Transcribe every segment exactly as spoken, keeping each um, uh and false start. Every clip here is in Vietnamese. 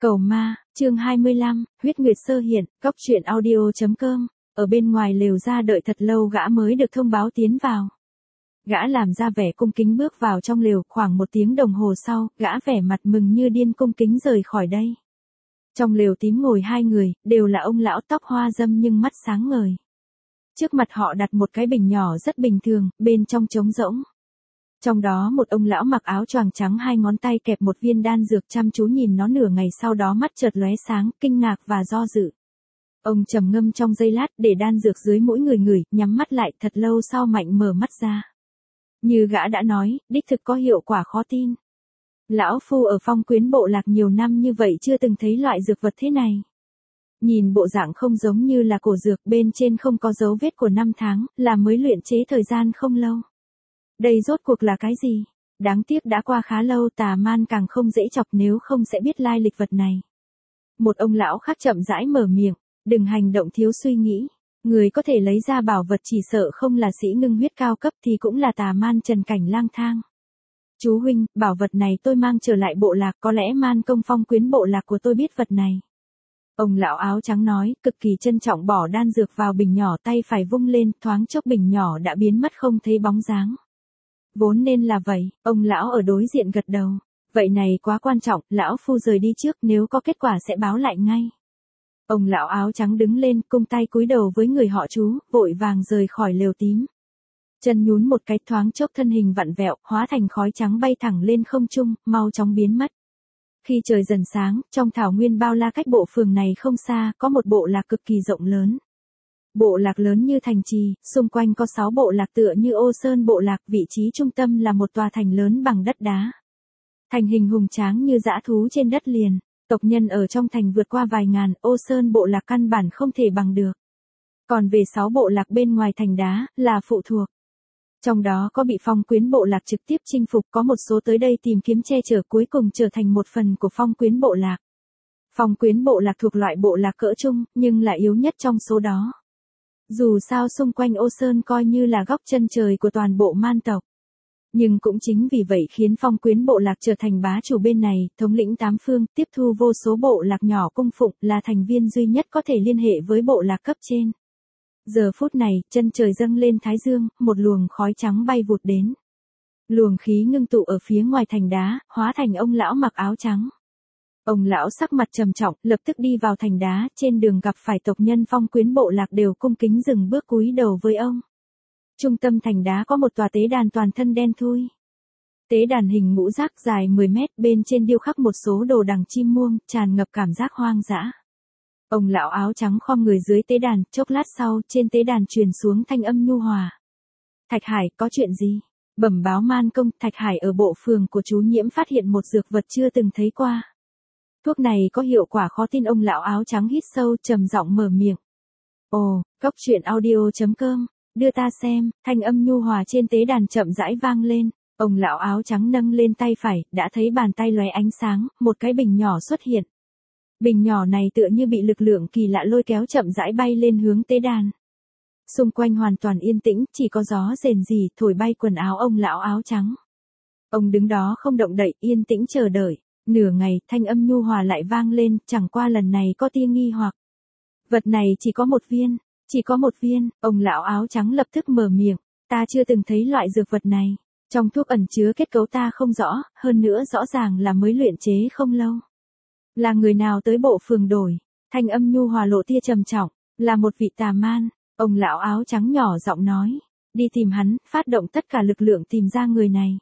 Cầu ma, chương hai mươi lăm, huyết nguyệt sơ hiện, góc truyện audio.com, ở bên ngoài lều ra đợi thật lâu gã mới được thông báo tiến vào. Gã làm ra vẻ cung kính bước vào trong lều, khoảng một tiếng đồng hồ sau, gã vẻ mặt mừng như điên cung kính rời khỏi đây. Trong lều tím ngồi hai người, đều là ông lão tóc hoa râm nhưng mắt sáng ngời. Trước mặt họ đặt một cái bình nhỏ rất bình thường, bên trong trống rỗng. Trong đó một ông lão mặc áo choàng trắng, hai ngón tay kẹp một viên đan dược, chăm chú nhìn nó nửa ngày, sau đó mắt chợt lóe sáng, kinh ngạc và do dự. Ông trầm ngâm trong giây lát, để đan dược dưới mũi người ngửi, nhắm mắt lại, thật lâu sau mạnh mở mắt ra. Như gã đã nói, đích thực có hiệu quả khó tin. Lão phu ở Phong Quyến bộ lạc nhiều năm như vậy chưa từng thấy loại dược vật thế này. Nhìn bộ dạng không giống như là cổ dược, bên trên không có dấu vết của năm tháng, là mới luyện chế thời gian không lâu. Đây rốt cuộc là cái gì? Đáng tiếc đã qua khá lâu, tà man càng không dễ chọc, nếu không sẽ biết lai lịch vật này. Một ông lão khác chậm rãi mở miệng, đừng hành động thiếu suy nghĩ. Người có thể lấy ra bảo vật chỉ sợ không là sĩ ngưng huyết cao cấp thì cũng là tà man trần cảnh lang thang. Chú huynh, bảo vật này tôi mang trở lại bộ lạc, có lẽ man công Phong Quyến bộ lạc của tôi biết vật này. Ông lão áo trắng nói, cực kỳ trân trọng bỏ đan dược vào bình nhỏ, tay phải vung lên, thoáng chốc bình nhỏ đã biến mất không thấy bóng dáng. Vốn nên là vậy, ông lão ở đối diện gật đầu. Vậy này quá quan trọng, lão phu rời đi trước, nếu có kết quả sẽ báo lại ngay. Ông lão áo trắng đứng lên, cung tay cúi đầu với người họ Chú, vội vàng rời khỏi lều tím. Chân nhún một cái, thoáng chốc thân hình vặn vẹo, hóa thành khói trắng bay thẳng lên không trung, mau chóng biến mất. Khi trời dần sáng, trong thảo nguyên bao la cách bộ phường này không xa, có một bộ lạc cực kỳ rộng lớn. Bộ lạc lớn như thành trì, xung quanh có sáu bộ lạc tựa như Ô Sơn bộ lạc, vị trí trung tâm là một tòa thành lớn bằng đất đá. Thành hình hùng tráng như dã thú trên đất liền, tộc nhân ở trong thành vượt qua vài ngàn, Ô Sơn bộ lạc căn bản không thể bằng được. Còn về sáu bộ lạc bên ngoài thành đá, là phụ thuộc. Trong đó có bị Phong Quyến bộ lạc trực tiếp chinh phục, có một số tới đây tìm kiếm che chở, cuối cùng trở thành một phần của Phong Quyến bộ lạc. Phong Quyến bộ lạc thuộc loại bộ lạc cỡ trung, nhưng là yếu nhất trong số đó. Dù sao xung quanh Ô Sơn coi như là góc chân trời của toàn bộ man tộc. Nhưng cũng chính vì vậy khiến Phong Quyến bộ lạc trở thành bá chủ bên này, thống lĩnh tám phương, tiếp thu vô số bộ lạc nhỏ cung phụng, là thành viên duy nhất có thể liên hệ với bộ lạc cấp trên. Giờ phút này, chân trời dâng lên thái dương, một luồng khói trắng bay vụt đến. Luồng khí ngưng tụ ở phía ngoài thành đá, hóa thành ông lão mặc áo trắng. Ông lão sắc mặt trầm trọng, lập tức đi vào thành đá, trên đường gặp phải tộc nhân Phong Quyến bộ lạc đều cung kính dừng bước cúi đầu với ông. Trung tâm thành đá có một tòa tế đàn toàn thân đen thui. Tế đàn hình ngũ giác dài mười mét, bên trên điêu khắc một số đồ đằng chim muông, tràn ngập cảm giác hoang dã. Ông lão áo trắng khom người dưới tế đàn, chốc lát sau, trên tế đàn truyền xuống thanh âm nhu hòa. Thạch Hải, có chuyện gì? Bẩm báo man công, Thạch Hải ở bộ phường của chú Nhiễm phát hiện một dược vật chưa từng thấy qua. Thuốc này có hiệu quả khó tin, ông lão áo trắng hít sâu, trầm giọng mở miệng. Ồ, góc truyện audio.com, đưa ta xem, thanh âm nhu hòa trên tế đàn chậm rãi vang lên. Ông lão áo trắng nâng lên tay phải, đã thấy bàn tay lóe ánh sáng, một cái bình nhỏ xuất hiện. Bình nhỏ này tựa như bị lực lượng kỳ lạ lôi kéo, chậm rãi bay lên hướng tế đàn. Xung quanh hoàn toàn yên tĩnh, chỉ có gió rền rì thổi bay quần áo ông lão áo trắng. Ông đứng đó không động đậy, yên tĩnh chờ đợi. Nửa ngày, thanh âm nhu hòa lại vang lên, chẳng qua lần này có tia nghi hoặc. Vật này chỉ có một viên, chỉ có một viên, ông lão áo trắng lập tức mở miệng, ta chưa từng thấy loại dược vật này. Trong thuốc ẩn chứa kết cấu ta không rõ, hơn nữa rõ ràng là mới luyện chế không lâu. Là người nào tới bộ phường đổi? Thanh âm nhu hòa lộ tia trầm trọng, là một vị tà man. Ông lão áo trắng nhỏ giọng nói, đi tìm hắn, phát động tất cả lực lượng tìm ra người này.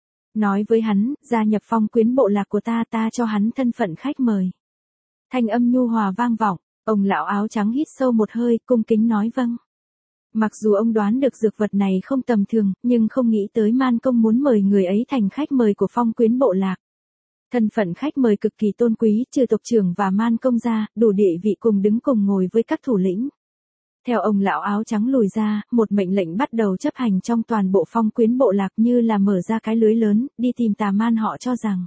Nói với hắn, gia nhập Phong Quyến bộ lạc của ta, ta cho hắn thân phận khách mời. Thanh âm nhu hòa vang vọng, ông lão áo trắng hít sâu một hơi, cung kính nói vâng. Mặc dù ông đoán được dược vật này không tầm thường, nhưng không nghĩ tới man công muốn mời người ấy thành khách mời của Phong Quyến bộ lạc. Thân phận khách mời cực kỳ tôn quý, trừ tộc trưởng và man công ra, đủ địa vị cùng đứng cùng ngồi với các thủ lĩnh. Theo ông lão áo trắng lùi ra, một mệnh lệnh bắt đầu chấp hành trong toàn bộ Phong Quyến bộ lạc, như là mở ra cái lưới lớn, đi tìm tà man họ cho rằng.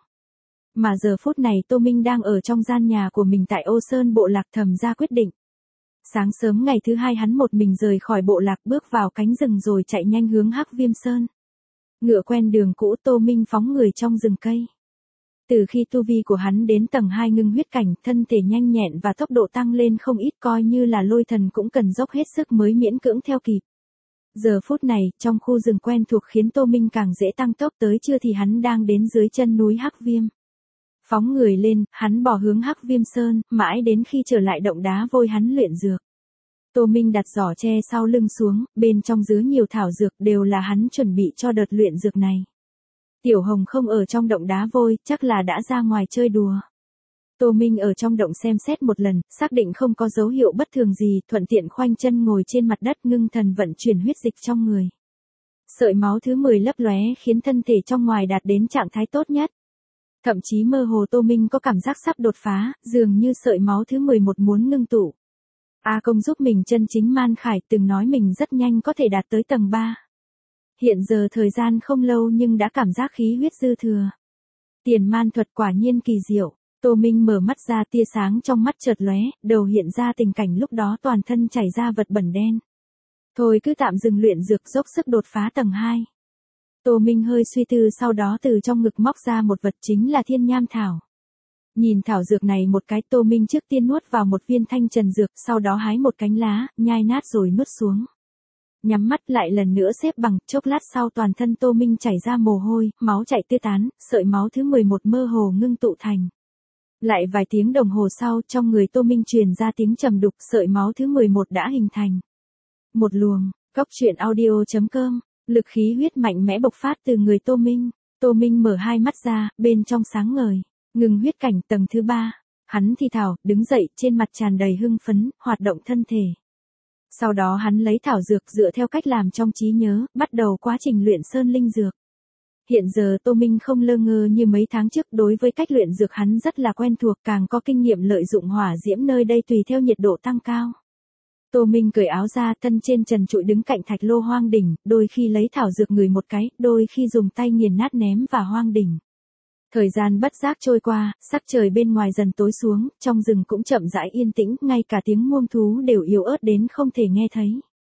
Mà giờ phút này Tô Minh đang ở trong gian nhà của mình tại Ô Sơn bộ lạc, thầm ra quyết định. Sáng sớm ngày thứ hai hắn một mình rời khỏi bộ lạc, bước vào cánh rừng rồi chạy nhanh hướng Hắc Viêm Sơn. Ngựa quen đường cũ, Tô Minh phóng người trong rừng cây. Từ khi tu vi của hắn đến tầng hai ngưng huyết cảnh, thân thể nhanh nhẹn và tốc độ tăng lên không ít, coi như là lôi thần cũng cần dốc hết sức mới miễn cưỡng theo kịp. Giờ phút này, trong khu rừng quen thuộc khiến Tô Minh càng dễ tăng tốc, tới trưa thì hắn đang đến dưới chân núi Hắc Viêm. Phóng người lên, hắn bỏ hướng Hắc Viêm Sơn, mãi đến khi trở lại động đá vôi hắn luyện dược. Tô Minh đặt giỏ tre sau lưng xuống, bên trong chứa nhiều thảo dược đều là hắn chuẩn bị cho đợt luyện dược này. Tiểu Hồng không ở trong động đá vôi, chắc là đã ra ngoài chơi đùa. Tô Minh ở trong động xem xét một lần, xác định không có dấu hiệu bất thường gì, thuận tiện khoanh chân ngồi trên mặt đất ngưng thần vận chuyển huyết dịch trong người. Sợi máu thứ mười lấp lóe khiến thân thể trong ngoài đạt đến trạng thái tốt nhất. Thậm chí mơ hồ Tô Minh có cảm giác sắp đột phá, dường như sợi máu thứ mười một muốn ngưng tụ. A Công giúp mình chân chính man khải từng nói mình rất nhanh có thể đạt tới tầng ba. Hiện giờ thời gian không lâu nhưng đã cảm giác khí huyết dư thừa. Tiền man thuật quả nhiên kỳ diệu. Tô Minh mở mắt ra, tia sáng trong mắt chợt lóe, đầu hiện ra tình cảnh lúc đó toàn thân chảy ra vật bẩn đen. Thôi cứ tạm dừng luyện dược, dốc sức đột phá tầng hai. Tô Minh hơi suy tư, sau đó từ trong ngực móc ra một vật, chính là thiên nham thảo. Nhìn thảo dược này một cái, Tô Minh trước tiên nuốt vào một viên thanh trần dược, sau đó hái một cánh lá, nhai nát rồi nuốt xuống. Nhắm mắt lại lần nữa xếp bằng, chốc lát sau toàn thân Tô Minh chảy ra mồ hôi, máu chảy tứ tán, sợi máu thứ mười một mơ hồ ngưng tụ thành. Lại vài tiếng đồng hồ sau, trong người Tô Minh truyền ra tiếng trầm đục, sợi máu thứ mười một đã hình thành. Một luồng, Cốc Truyện Audio chấm com, lực khí huyết mạnh mẽ bộc phát từ người Tô Minh. Tô Minh mở hai mắt ra, bên trong sáng ngời, ngừng huyết cảnh tầng thứ ba. Hắn thì thào, đứng dậy, trên mặt tràn đầy hưng phấn, hoạt động thân thể. Sau đó hắn lấy thảo dược dựa theo cách làm trong trí nhớ, bắt đầu quá trình luyện sơn linh dược. Hiện giờ Tô Minh không lơ ngơ như mấy tháng trước, đối với cách luyện dược hắn rất là quen thuộc, càng có kinh nghiệm lợi dụng hỏa diễm nơi đây tùy theo nhiệt độ tăng cao. Tô Minh cởi áo ra, thân trên trần trụi đứng cạnh thạch lô hoang đỉnh, đôi khi lấy thảo dược ngửi một cái, đôi khi dùng tay nghiền nát ném vào hoang đỉnh. Thời gian bất giác trôi qua, sắc trời bên ngoài dần tối xuống, trong rừng cũng chậm rãi yên tĩnh, ngay cả tiếng muông thú đều yếu ớt đến không thể nghe thấy.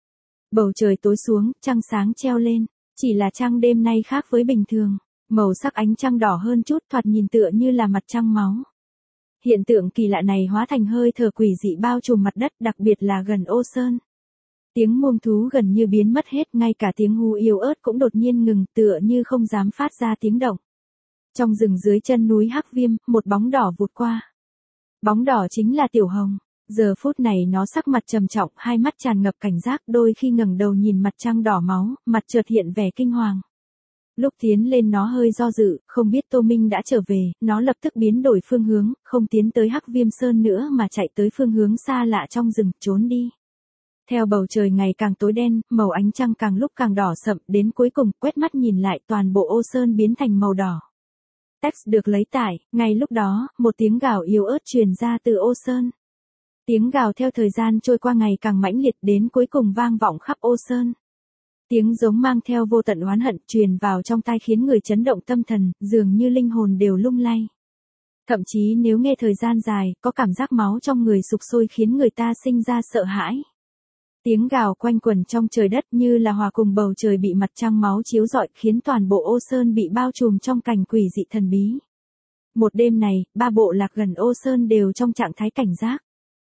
Bầu trời tối xuống, trăng sáng treo lên, chỉ là trăng đêm nay khác với bình thường, màu sắc ánh trăng đỏ hơn chút, thoạt nhìn tựa như là mặt trăng máu. Hiện tượng kỳ lạ này hóa thành hơi thở quỷ dị bao trùm mặt đất, đặc biệt là gần ô sơn. Tiếng muông thú gần như biến mất hết, ngay cả tiếng hú yếu ớt cũng đột nhiên ngừng, tựa như không dám phát ra tiếng động. Trong rừng dưới chân núi Hắc Viêm, một bóng đỏ vụt qua. Bóng đỏ chính là Tiểu Hồng. Giờ phút này nó sắc mặt trầm trọng, hai mắt tràn ngập cảnh giác, đôi khi ngẩng đầu nhìn mặt trăng đỏ máu, mặt chợt hiện vẻ kinh hoàng. Lúc tiến lên nó hơi do dự, không biết Tô Minh đã trở về, nó lập tức biến đổi phương hướng, không tiến tới Hắc Viêm Sơn nữa mà chạy tới phương hướng xa lạ trong rừng, trốn đi. Theo bầu trời ngày càng tối đen, màu ánh trăng càng lúc càng đỏ sậm, đến cuối cùng, quét mắt nhìn lại, toàn bộ ô sơn biến thành màu đỏ. Text được lấy tải, ngay lúc đó, một tiếng gào yếu ớt truyền ra từ ô sơn. Tiếng gào theo thời gian trôi qua ngày càng mãnh liệt, đến cuối cùng vang vọng khắp ô sơn. Tiếng giống mang theo vô tận oán hận truyền vào trong tai khiến người chấn động tâm thần, dường như linh hồn đều lung lay. Thậm chí nếu nghe thời gian dài, có cảm giác máu trong người sục sôi khiến người ta sinh ra sợ hãi. Tiếng gào quanh quẩn trong trời đất như là hòa cùng bầu trời bị mặt trăng máu chiếu rọi, khiến toàn bộ ô sơn bị bao trùm trong cảnh quỷ dị thần bí. Một đêm này, ba bộ lạc gần ô sơn đều trong trạng thái cảnh giác.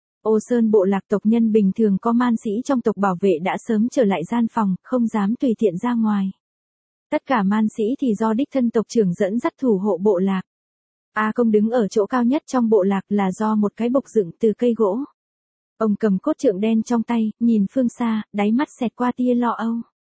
Ô sơn bộ lạc tộc nhân bình thường có man sĩ trong tộc bảo vệ đã sớm trở lại gian phòng, không dám tùy tiện ra ngoài. Tất cả man sĩ thì do đích thân tộc trưởng dẫn dắt thủ hộ bộ lạc. A Công đứng ở chỗ cao nhất trong bộ lạc là do một cái bục dựng từ cây gỗ. Ông cầm cốt trượng đen trong tay, nhìn phương xa, đáy mắt xẹt qua tia lo âu.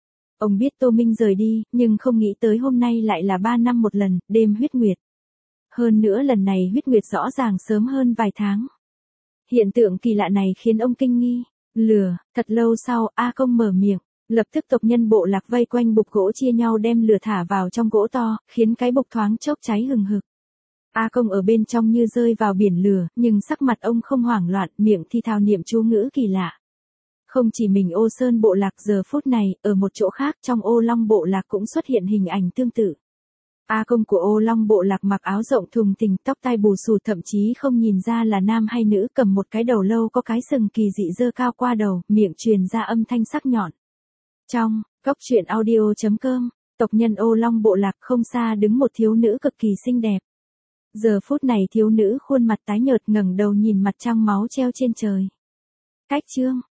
Ông biết Tô Minh rời đi, nhưng không nghĩ tới hôm nay lại là ba năm một lần, đêm huyết nguyệt. Hơn nữa lần này huyết nguyệt rõ ràng sớm hơn vài tháng. Hiện tượng kỳ lạ này khiến ông kinh nghi. Lửa, thật lâu sau, A Công mở miệng. Lập tức tộc nhân bộ lạc vây quanh bục gỗ chia nhau đem lửa thả vào trong gỗ to, khiến cái bục thoáng chốc cháy hừng hực. A Công ở bên trong như rơi vào biển lửa, nhưng sắc mặt ông không hoảng loạn, miệng thì thào niệm chú ngữ kỳ lạ. Không chỉ mình ô sơn bộ lạc giờ phút này, ở một chỗ khác trong ô long bộ lạc cũng xuất hiện hình ảnh tương tự. A Công của ô long bộ lạc mặc áo rộng thùng thình, tóc tai bù xù, thậm chí không nhìn ra là nam hay nữ, cầm một cái đầu lâu có cái sừng kỳ dị dơ cao qua đầu, miệng truyền ra âm thanh sắc nhọn. Trong Cốc Truyện Audio chấm com, tộc nhân ô long bộ lạc không xa đứng một thiếu nữ cực kỳ xinh đẹp. Giờ phút này thiếu nữ khuôn mặt tái nhợt ngẩng đầu nhìn mặt trăng máu treo trên trời. Cách chương